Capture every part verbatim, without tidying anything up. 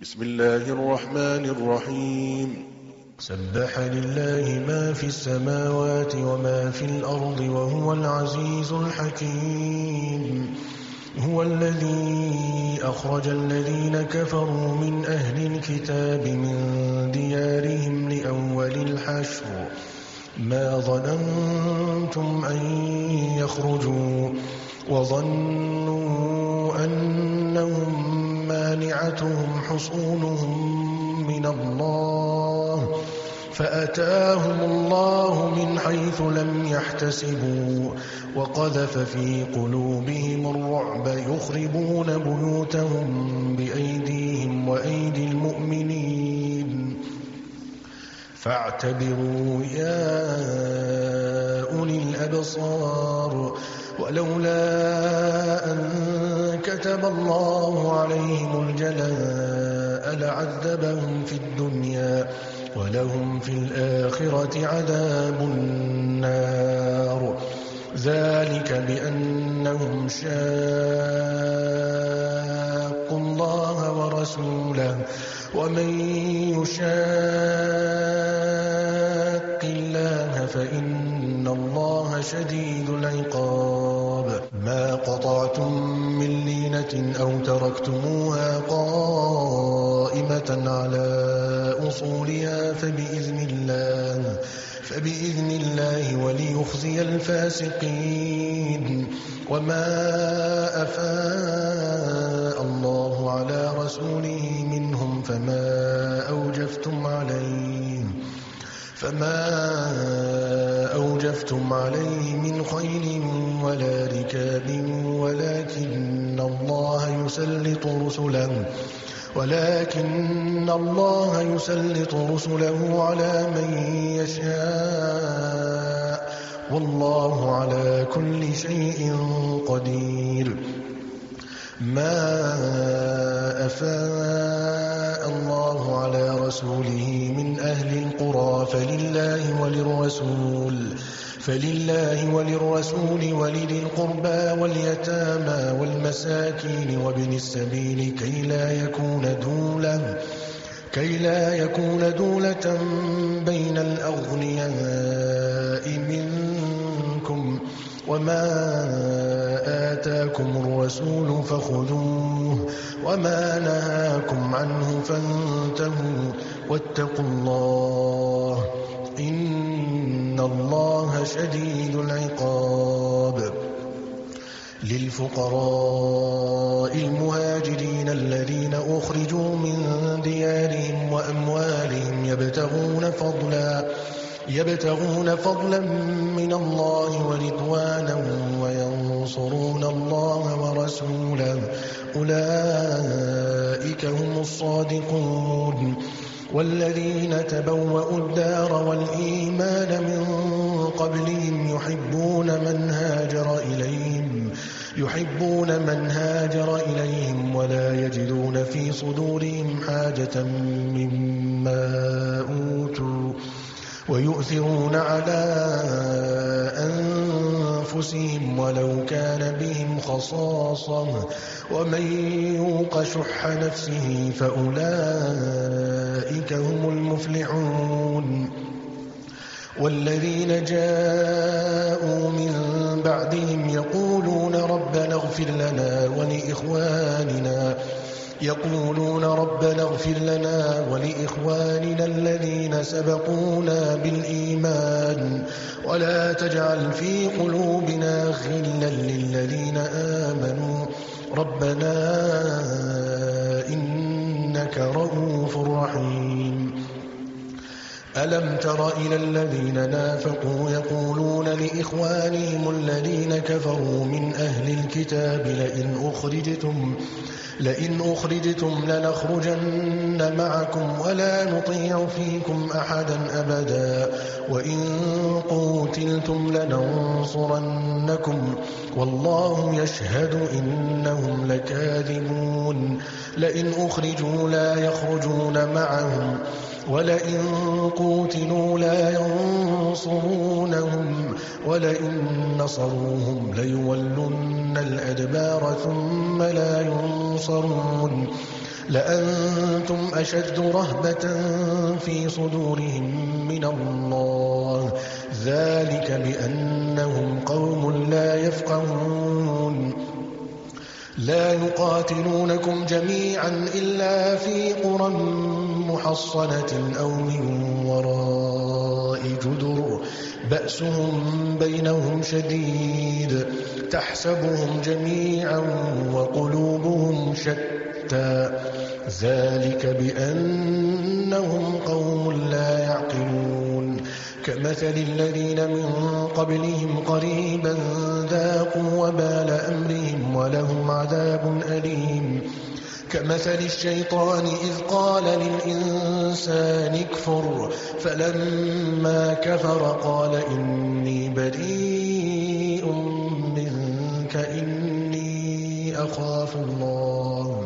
بسم الله الرحمن الرحيم سبح لله ما في السماوات وما في الأرض وهو العزيز الحكيم. هو الذي أخرج الذين كفروا من أهل الكتاب من ديارهم لأول الحشر ما ظننتم أن يخرجوا وظنوا أنهم مانعتهم حصونهم من الله فأتاهم الله من حيث لم يحتسبوا وقذف في قلوبهم الرعب يخربون بيوتهم بأيديهم وأيدي المؤمنين فاعتبروا يا أولي الأبصار. ولولا أن كتب الله عليهم الجلاء لعذبهم في الدنيا ولهم في الآخرة عذاب النار ذلك بأنهم شاقوا الله ورسوله ومن يشاق الله فإن الله شديد العقاب. ما قطعتم من لينة أو تركتموها قائمة على أصولها فبإذن الله فبإذن الله وليخزي الفاسقين. وما أفاء الله على رسوله منهم فما أوجفتم عليه فما أوجفتم عليه من خيل ولا ركاب ولكن الله يسلط رسله ولكن الله يسلط رسله على من يشاء والله على كل شيء قدير. ما أفاء الله على رسوله من أهل القرى فلله وللرسول فلله وللرسول ولذي القربى واليتامى والمساكين وابن السبيل كي لا يكون دولة كي لا يكون دولة بين الأغنياء منكم. وما آتاكم الرسول فخذوه وما نهاكم عنه فانتهوا واتقوا الله إن الله شديد العقاب. للفقراء المهاجرين الذين أخرجوا من ديارهم وأموالهم يبتغون فضلا يبتغون فضلا من الله ورضوانا وينصرون الله ورسوله أولئك هم الصادقون. والذين تبوأوا الدار والإيمان من قبلهم يحبون من هاجر إليهم يحبون من هاجر إليهم ولا يجدون في صدورهم حاجة مما أوتوا ويؤثرون على أنفسهم ولو كان بهم خصاصة ومن يوق شح نفسه فأولئك هم المفلحون. والذين جاءوا من بعدهم يقولون ربنا اغفر لنا ولإخواننا يقولون ربنا اغفر لنا ولإخواننا الذين سبقونا بالإيمان ولا تجعل في قلوبنا غلا للذين آمنوا ربنا إنك رؤوف رحيم. ألم تر إلى الذين نافقوا يقولون لإخوانهم الذين كفروا من أهل الكتاب لئن أخرجتم لئن أخرجتم لنخرجن معكم ولا نطيع فيكم أحدا أبدا وإن قوتلتم لننصرنكم والله يشهد إنهم لكاذبون. لئن أخرجوا لا يخرجون معهم ولئن قوتلوا لا ينصرونهم ولئن نصروهم ليولن الأدبار ثم لا ينصرون لأنتم أشد رهبة في صدورهم من الله، ذلك بأنهم قوم لا يفقهون. لا يقاتلونكم جميعا إلا في قرى محصنة أو من وراء جدر بأسهم بينهم شديد، تحسبهم جميعا وقلوبهم شتى، ذلك بأنهم قوم لا يعقلون. كمثل الذين من قبلهم قريبا ذاقوا وبال أمرهم ولهم عذاب أليم. كمثل الشيطان إذ قال للإنسان اكفر فلما كفر قال إني بريء منك إني أخاف الله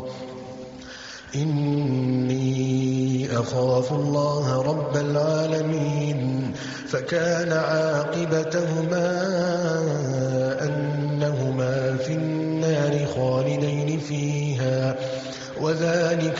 إني أخاف الله رب العالمين. فكان عاقبتهما أنهما في النار خالدين فيها، وذلك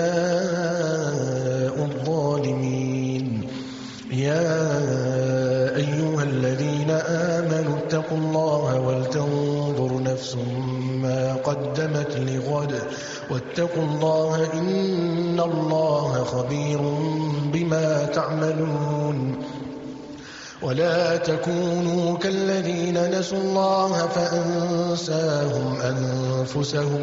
جزاء الظالمين. يا أيها الذين آمنوا اتقوا الله ولتنظر نفس ما قدمت لغد واتقوا الله إن الله خبير بما تعملون. ولا تكونوا كالذين نسوا الله فأنساهم أنفسهم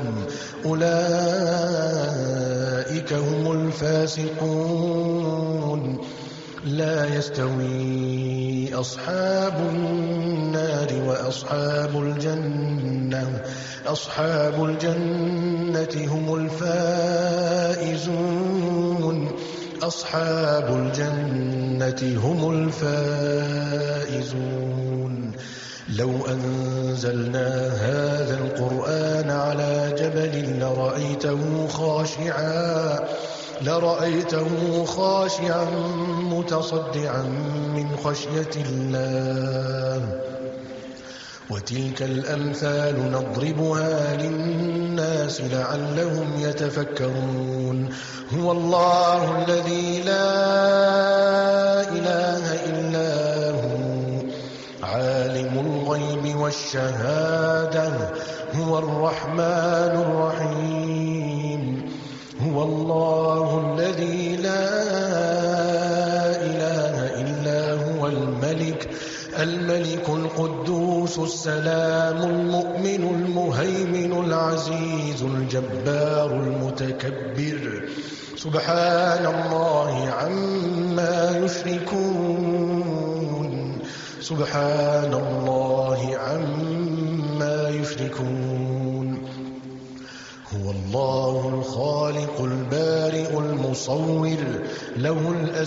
أولئك هم الفاسقون. لا يستوي أصحاب النار وأصحاب الجنة أصحاب الجنة هم الفائزون أصحاب الجنة هم الفائزون. لو أنزلنا هذا القرآن على جبل لرأيته خاشعا لرأيته خاشعا متصدعا من خشية الله. وتلك الأمثال نضربها للناس لعلهم يتفكرون. هو الله الذي لا إله إلا هو عالم الغيب والشهادة هو الرحمن الرحيم. هو الله الذي لا إله إلا هو الملك الملك القدوس السلام المؤمن المهيمن العزيز الجبار المتكبر. سبحان الله عما يشركون سبحان الله عما يشركون. هو الله الخالق البارئ المصور له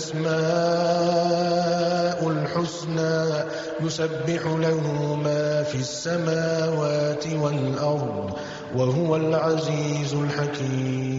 الأسماء الحسنى يسبح له ما في السماوات والأرض وهو العزيز الحكيم.